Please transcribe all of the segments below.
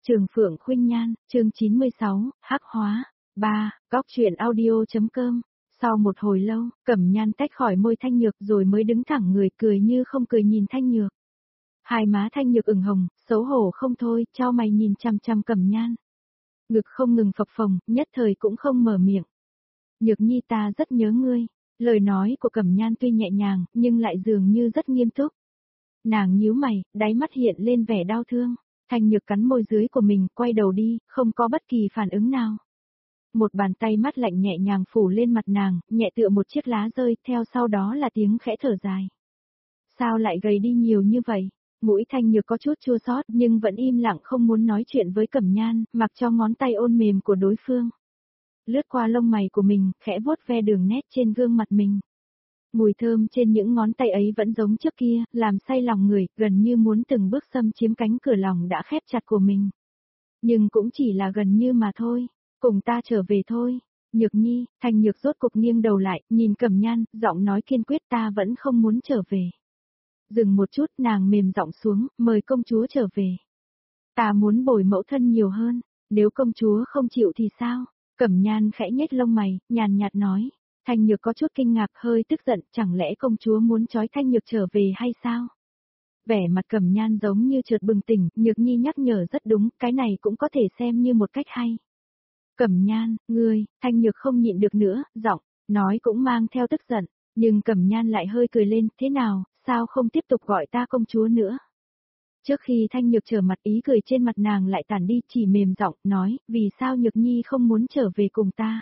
Trường Phượng Khuynh Nhan, chương 96, Hắc Hóa, 3, Góc Chuyện Audio.com. Sau một hồi lâu, Cẩm Nhan tách khỏi môi Thanh Nhược rồi mới đứng thẳng người cười như không cười nhìn Thanh Nhược. Hai má Thanh Nhược ửng hồng, xấu hổ không thôi, chau mày nhìn chăm chăm Cẩm Nhan. Ngực không ngừng phập phồng, nhất thời cũng không mở miệng. Nhược Nhi ta rất nhớ ngươi. Lời nói của Cẩm Nhan tuy nhẹ nhàng, nhưng lại dường như rất nghiêm túc. Nàng nhíu mày, đáy mắt hiện lên vẻ đau thương. Thanh Nhược cắn môi dưới của mình, quay đầu đi, không có bất kỳ phản ứng nào. Một bàn tay mát lạnh nhẹ nhàng phủ lên mặt nàng, nhẹ tựa một chiếc lá rơi, theo sau đó là tiếng khẽ thở dài. Sao lại gầy đi nhiều như vậy? Mũi Thanh Nhược có chút chua xót nhưng vẫn im lặng không muốn nói chuyện với Cẩm Nhan, mặc cho ngón tay ôn mềm của đối phương. Lướt qua lông mày của mình, khẽ vuốt ve đường nét trên gương mặt mình. Mùi thơm trên những ngón tay ấy vẫn giống trước kia, làm say lòng người, gần như muốn từng bước xâm chiếm cánh cửa lòng đã khép chặt của mình. Nhưng cũng chỉ là gần như mà thôi, cùng ta trở về thôi. Nhược Nhi, Thanh Nhược rốt cục nghiêng đầu lại, nhìn Cẩm Nhan, giọng nói kiên quyết ta vẫn không muốn trở về. Dừng một chút, nàng mềm giọng xuống, mời công chúa trở về. Ta muốn bồi mẫu thân nhiều hơn, nếu công chúa không chịu thì sao? Cẩm Nhan khẽ nhếch lông mày, nhàn nhạt nói. Thanh Nhược có chút kinh ngạc hơi tức giận, chẳng lẽ công chúa muốn trói Thanh Nhược trở về hay sao? Vẻ mặt Cẩm Nhan giống như chợt bừng tỉnh, Nhược Nhi nhắc nhở rất đúng, cái này cũng có thể xem như một cách hay. Cẩm Nhan, ngươi, Thanh Nhược không nhịn được nữa, giọng, nói cũng mang theo tức giận, nhưng Cẩm Nhan lại hơi cười lên, thế nào, sao không tiếp tục gọi ta công chúa nữa? Trước khi Thanh Nhược trở mặt ý cười trên mặt nàng lại tản đi chỉ mềm giọng, nói, vì sao Nhược Nhi không muốn trở về cùng ta?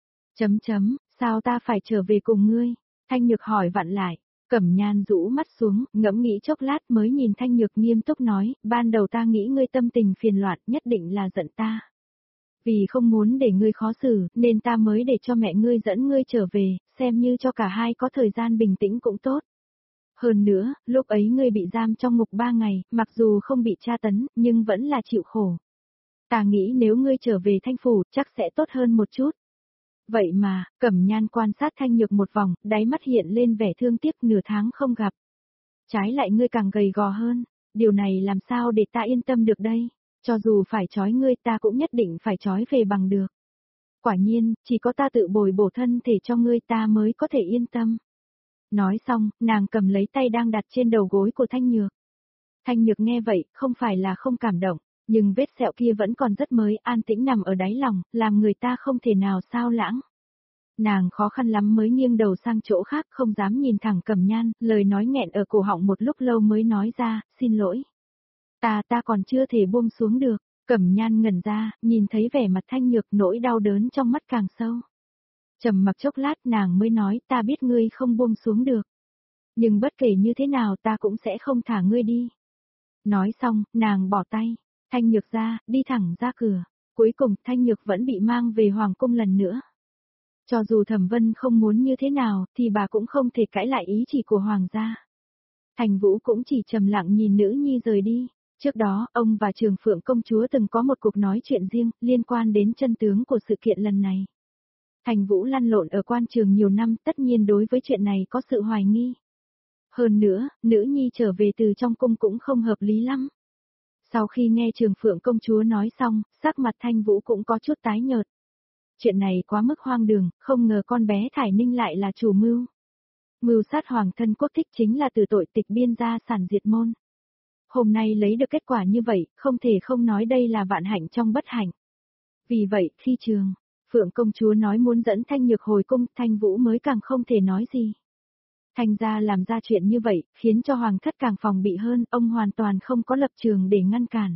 Sao ta phải trở về cùng ngươi? Thanh Nhược hỏi vặn lại. Cẩm Nhan rũ mắt xuống, ngẫm nghĩ chốc lát mới nhìn Thanh Nhược nghiêm túc nói, ban đầu ta nghĩ ngươi tâm tình phiền loạn, nhất định là giận ta. Vì không muốn để ngươi khó xử, nên ta mới để cho mẹ ngươi dẫn ngươi trở về, xem như cho cả hai có thời gian bình tĩnh cũng tốt. Hơn nữa, lúc ấy ngươi bị giam trong ngục 3 ngày, mặc dù không bị tra tấn, nhưng vẫn là chịu khổ. Ta nghĩ nếu ngươi trở về Thanh Phủ, chắc sẽ tốt hơn một chút. Vậy mà, Cẩm Nhan quan sát Thanh Nhược một vòng, đáy mắt hiện lên vẻ thương tiếc nửa tháng không gặp. Trái lại ngươi càng gầy gò hơn, điều này làm sao để ta yên tâm được đây, cho dù phải trói ngươi ta cũng nhất định phải trói về bằng được. Quả nhiên, chỉ có ta tự bồi bổ thân thể cho ngươi ta mới có thể yên tâm. Nói xong, nàng cầm lấy tay đang đặt trên đầu gối của Thanh Nhược. Thanh Nhược nghe vậy, không phải là không cảm động, nhưng vết sẹo kia vẫn còn rất mới, an tĩnh nằm ở đáy lòng, làm người ta không thể nào sao lãng. Nàng khó khăn lắm mới nghiêng đầu sang chỗ khác không dám nhìn thẳng Cẩm Nhan, lời nói nghẹn ở cổ họng một lúc lâu mới nói ra, xin lỗi. Ta còn chưa thể buông xuống được, Cẩm Nhan ngẩn ra, nhìn thấy vẻ mặt Thanh Nhược nỗi đau đớn trong mắt càng sâu. Trầm mặc chốc lát nàng mới nói ta biết ngươi không buông xuống được. Nhưng bất kể như thế nào ta cũng sẽ không thả ngươi đi. Nói xong, nàng bỏ tay, Thanh Nhược ra, đi thẳng ra cửa. Cuối cùng Thanh Nhược vẫn bị mang về Hoàng cung lần nữa. Cho dù Thẩm Vân không muốn như thế nào, thì bà cũng không thể cãi lại ý chỉ của Hoàng gia. Thành Vũ cũng chỉ trầm lặng nhìn nữ nhi rời đi. Trước đó, ông và Trường Phượng công chúa từng có một cuộc nói chuyện riêng, liên quan đến chân tướng của sự kiện lần này. Thành Vũ lăn lộn ở quan trường nhiều năm, tất nhiên đối với chuyện này có sự hoài nghi. Hơn nữa, nữ nhi trở về từ trong cung cũng không hợp lý lắm. Sau khi nghe Trường Phượng công chúa nói xong, sắc mặt Thanh Vũ cũng có chút tái nhợt. Chuyện này quá mức hoang đường, không ngờ con bé Thải Ninh lại là chủ mưu. Mưu sát hoàng thân quốc thích chính là từ tội tịch biên gia sản diệt môn. Hôm nay lấy được kết quả như vậy, không thể không nói đây là vạn hạnh trong bất hạnh. Vì vậy, khi Trường Phượng công chúa nói muốn dẫn Thanh Nhược hồi cung, Thanh Vũ mới càng không thể nói gì. Thanh gia làm ra chuyện như vậy, khiến cho hoàng thất càng phòng bị hơn, ông hoàn toàn không có lập trường để ngăn cản.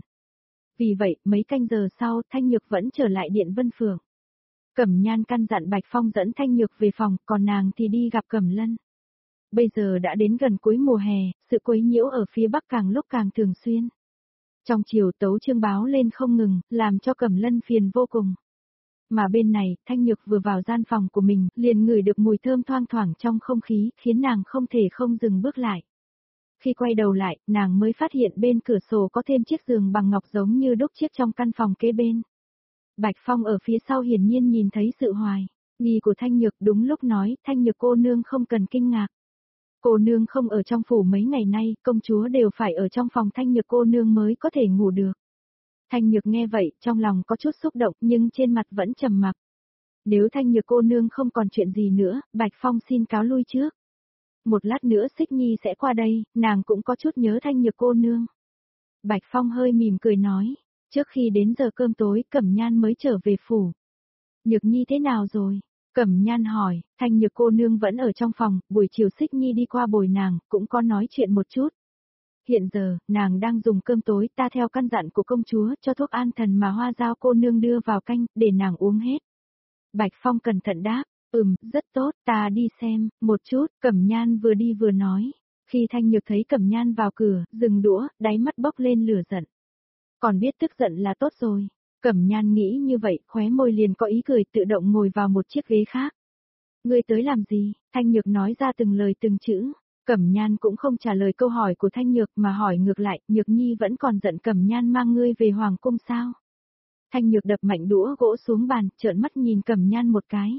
Vì vậy, mấy canh giờ sau, Thanh Nhược vẫn trở lại Điện Vân Phượng. Cẩm Nhan căn dặn Bạch Phong dẫn Thanh Nhược về phòng, còn nàng thì đi gặp Cẩm Lân. Bây giờ đã đến gần cuối mùa hè, sự quấy nhiễu ở phía Bắc càng lúc càng thường xuyên. Trong chiều tấu chương báo lên không ngừng, làm cho Cẩm Lân phiền vô cùng. Mà bên này, Thanh Nhược vừa vào gian phòng của mình, liền ngửi được mùi thơm thoang thoảng trong không khí, khiến nàng không thể không dừng bước lại. Khi quay đầu lại, nàng mới phát hiện bên cửa sổ có thêm chiếc giường bằng ngọc giống như đúc chiếc trong căn phòng kế bên. Bạch Phong ở phía sau hiển nhiên nhìn thấy sự hoài nghi của Thanh Nhược, đúng lúc nói, Thanh Nhược cô nương không cần kinh ngạc. Cô nương không ở trong phủ mấy ngày nay, công chúa đều phải ở trong phòng Thanh Nhược cô nương mới có thể ngủ được. Thanh Nhược nghe vậy, trong lòng có chút xúc động nhưng trên mặt vẫn trầm mặc. Nếu Thanh Nhược cô nương không còn chuyện gì nữa, Bạch Phong xin cáo lui trước. Một lát nữa Xích Nhi sẽ qua đây, nàng cũng có chút nhớ Thanh Nhược cô nương. Bạch Phong hơi mỉm cười nói, trước khi đến giờ cơm tối Cẩm Nhan mới trở về phủ. Nhược Nhi thế nào rồi? Cẩm Nhan hỏi, Thanh Nhược cô nương vẫn ở trong phòng, buổi chiều Xích Nhi đi qua bồi nàng, cũng có nói chuyện một chút. Hiện giờ, nàng đang dùng cơm tối, ta theo căn dặn của công chúa cho thuốc an thần mà Hoa Giao cô nương đưa vào canh, để nàng uống hết. Bạch Phong cẩn thận đáp, rất tốt, ta đi xem, một chút, Cẩm Nhan vừa đi vừa nói. Khi Thanh Nhược thấy Cẩm Nhan vào cửa, dừng đũa, đáy mắt bốc lên lửa giận. Còn biết tức giận là tốt rồi. Cẩm Nhan nghĩ như vậy, khóe môi liền có ý cười tự động ngồi vào một chiếc ghế khác. Ngươi tới làm gì? Thanh Nhược nói ra từng lời từng chữ. Cẩm Nhan cũng không trả lời câu hỏi của Thanh Nhược mà hỏi ngược lại, Nhược Nhi vẫn còn giận Cẩm Nhan mang ngươi về Hoàng cung sao? Thanh Nhược đập mạnh đũa gỗ xuống bàn, trợn mắt nhìn Cẩm Nhan một cái.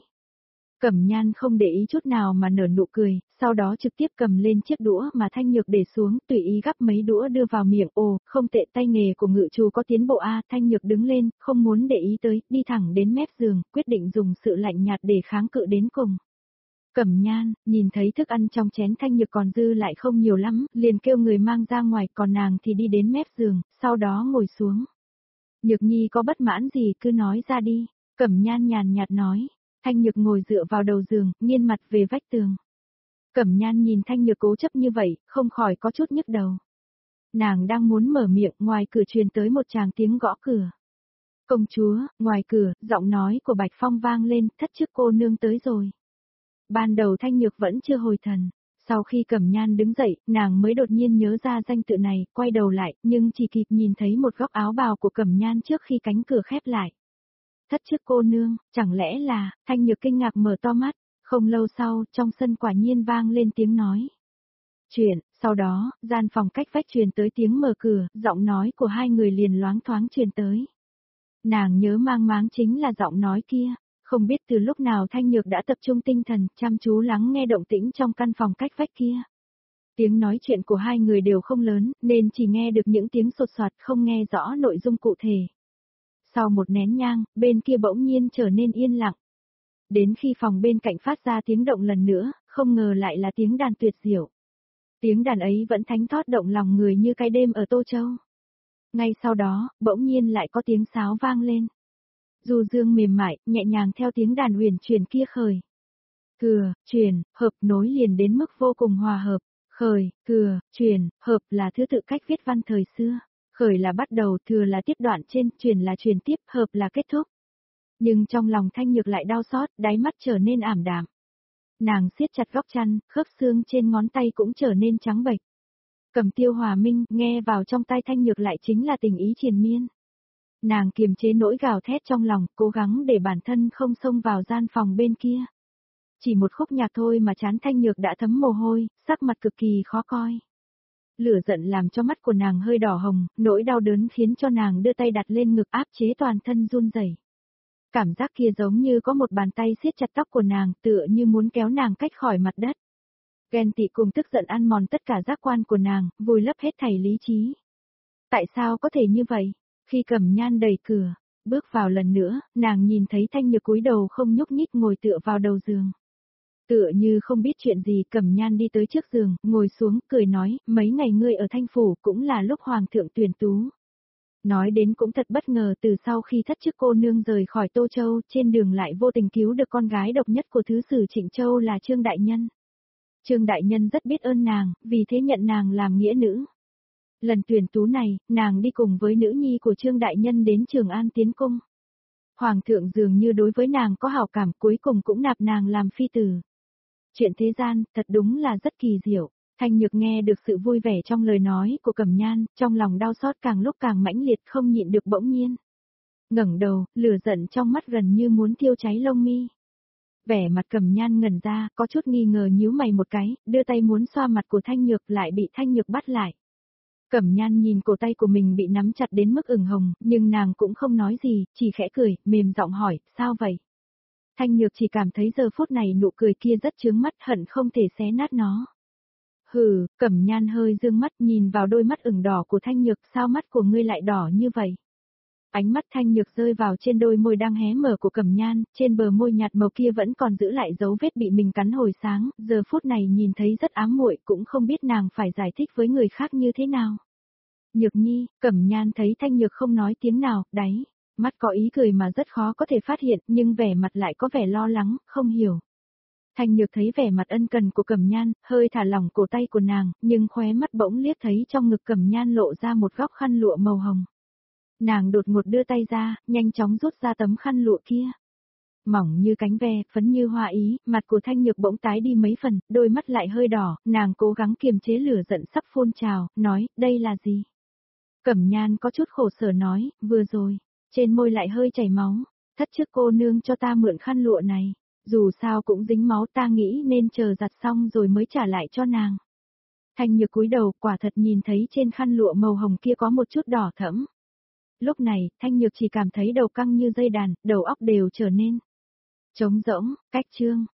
Cẩm Nhan không để ý chút nào mà nở nụ cười, sau đó trực tiếp cầm lên chiếc đũa mà Thanh Nhược để xuống, tùy ý gắp mấy đũa đưa vào miệng. Ồ, không tệ, tay nghề của ngự trù có tiến bộ a. Thanh Nhược đứng lên, không muốn để ý tới, đi thẳng đến mép giường, quyết định dùng sự lạnh nhạt để kháng cự đến cùng. Cẩm Nhan, nhìn thấy thức ăn trong chén Thanh Nhược còn dư lại không nhiều lắm, liền kêu người mang ra ngoài, còn nàng thì đi đến mép giường, sau đó ngồi xuống. Nhược Nhi có bất mãn gì cứ nói ra đi, Cẩm Nhan nhàn nhạt nói. Thanh Nhược ngồi dựa vào đầu giường, nghiêng mặt về vách tường. Cẩm Nhan nhìn Thanh Nhược cố chấp như vậy, không khỏi có chút nhức đầu. Nàng đang muốn mở miệng, ngoài cửa truyền tới một tràng tiếng gõ cửa. Công chúa, ngoài cửa, giọng nói của Bạch Phong vang lên, thất chức cô nương tới rồi. Ban đầu Thanh Nhược vẫn chưa hồi thần. Sau khi Cẩm Nhan đứng dậy, nàng mới đột nhiên nhớ ra danh tự này, quay đầu lại, nhưng chỉ kịp nhìn thấy một góc áo bào của Cẩm Nhan trước khi cánh cửa khép lại. Thất chức cô nương, chẳng lẽ là, Thanh Nhược kinh ngạc mở to mắt, không lâu sau, trong sân quả nhiên vang lên tiếng nói. Chuyện, sau đó, gian phòng cách vách truyền tới tiếng mở cửa, giọng nói của hai người liền loáng thoáng truyền tới. Nàng nhớ mang máng chính là giọng nói kia, không biết từ lúc nào Thanh Nhược đã tập trung tinh thần, chăm chú lắng nghe động tĩnh trong căn phòng cách vách kia. Tiếng nói chuyện của hai người đều không lớn, nên chỉ nghe được những tiếng sột soạt không nghe rõ nội dung cụ thể. Sau một nén nhang, bên kia bỗng nhiên trở nên yên lặng. Đến khi phòng bên cạnh phát ra tiếng động lần nữa, không ngờ lại là tiếng đàn tuyệt diệu. Tiếng đàn ấy vẫn thánh thót động lòng người như cái đêm ở Tô Châu. Ngay sau đó, bỗng nhiên lại có tiếng sáo vang lên. Du dương mềm mại, nhẹ nhàng theo tiếng đàn huyền chuyển kia khởi. Thừa, truyền, hợp nối liền đến mức vô cùng hòa hợp. Khởi, thừa, truyền, hợp là thứ tự cách viết văn thời xưa. Khởi là bắt đầu, thừa là tiếp đoạn trên, truyền là truyền tiếp, hợp là kết thúc. Nhưng trong lòng Thanh Nhược lại đau xót, đáy mắt trở nên ảm đạm. Nàng siết chặt góc chăn, khớp xương trên ngón tay cũng trở nên trắng bệch. Cầm Tiêu Hòa Minh, nghe vào trong tai Thanh Nhược lại chính là tình ý triền miên. Nàng kiềm chế nỗi gào thét trong lòng, cố gắng để bản thân không xông vào gian phòng bên kia. Chỉ một khúc nhạc thôi mà trán Thanh Nhược đã thấm mồ hôi, sắc mặt cực kỳ khó coi. Lửa giận làm cho mắt của nàng hơi đỏ hồng, nỗi đau đớn khiến cho nàng đưa tay đặt lên ngực áp chế toàn thân run rẩy. Cảm giác kia giống như có một bàn tay siết chặt tóc của nàng, tựa như muốn kéo nàng cách khỏi mặt đất. Ghen tị cùng tức giận ăn mòn tất cả giác quan của nàng, vùi lấp hết thảy lý trí. Tại sao có thể như vậy? Khi Cẩm Nhan đẩy cửa, bước vào lần nữa, nàng nhìn thấy Thanh Nhược cúi đầu không nhúc nhích ngồi tựa vào đầu giường. Tựa như không biết chuyện gì, Cẩm Nhan đi tới trước giường, ngồi xuống, cười nói, mấy ngày ngươi ở Thanh Phủ cũng là lúc Hoàng thượng tuyển tú. Nói đến cũng thật bất ngờ, từ sau khi thất chức cô nương rời khỏi Tô Châu, trên đường lại vô tình cứu được con gái độc nhất của thứ sử Trịnh Châu là Trương Đại Nhân. Trương Đại Nhân rất biết ơn nàng, vì thế nhận nàng làm nghĩa nữ. Lần tuyển tú này, nàng đi cùng với nữ nhi của Trương Đại Nhân đến Trường An tiến cung. Hoàng thượng dường như đối với nàng có hảo cảm, cuối cùng cũng nạp nàng làm phi tử. Chuyện thế gian, thật đúng là rất kỳ diệu. Thanh Nhược nghe được sự vui vẻ trong lời nói của Cẩm Nhan, trong lòng đau xót càng lúc càng mãnh liệt không nhịn được bỗng nhiên. Ngẩng đầu, lửa giận trong mắt gần như muốn thiêu cháy lông mi. Vẻ mặt Cẩm Nhan ngẩn ra, có chút nghi ngờ nhíu mày một cái, đưa tay muốn xoa mặt của Thanh Nhược lại bị Thanh Nhược bắt lại. Cẩm Nhan nhìn cổ tay của mình bị nắm chặt đến mức ửng hồng, nhưng nàng cũng không nói gì, chỉ khẽ cười, mềm giọng hỏi, sao vậy? Thanh Nhược chỉ cảm thấy giờ phút này nụ cười kia rất chướng mắt, hận không thể xé nát nó. Hừ, Cẩm Nhan hơi dương mắt nhìn vào đôi mắt ửng đỏ của Thanh Nhược, sao mắt của ngươi lại đỏ như vậy? Ánh mắt Thanh Nhược rơi vào trên đôi môi đang hé mở của Cẩm Nhan, trên bờ môi nhạt màu kia vẫn còn giữ lại dấu vết bị mình cắn hồi sáng, giờ phút này nhìn thấy rất ám muội, cũng không biết nàng phải giải thích với người khác như thế nào. Nhược Nhi, Cẩm Nhan thấy Thanh Nhược không nói tiếng nào, đáy mắt có ý cười mà rất khó có thể phát hiện, nhưng vẻ mặt lại có vẻ lo lắng, không hiểu. Thanh Nhược thấy vẻ mặt ân cần của Cẩm Nhan, hơi thả lỏng cổ tay của nàng, nhưng khóe mắt bỗng liếc thấy trong ngực Cẩm Nhan lộ ra một góc khăn lụa màu hồng. Nàng đột ngột đưa tay ra, nhanh chóng rút ra tấm khăn lụa kia. Mỏng như cánh ve, phấn như hoa ý, mặt của Thanh Nhược bỗng tái đi mấy phần, đôi mắt lại hơi đỏ, nàng cố gắng kiềm chế lửa giận sắp phun trào, nói, đây là gì? Cẩm Nhan có chút khổ sở nói, vừa rồi, trên môi lại hơi chảy máu, thất trước cô nương cho ta mượn khăn lụa này, dù sao cũng dính máu, ta nghĩ nên chờ giặt xong rồi mới trả lại cho nàng. Thanh Nhược cúi đầu, quả thật nhìn thấy trên khăn lụa màu hồng kia có một chút đỏ thẫm. Lúc này, Thanh Nhược chỉ cảm thấy đầu căng như dây đàn, đầu óc đều trở nên trống rỗng, cách chương.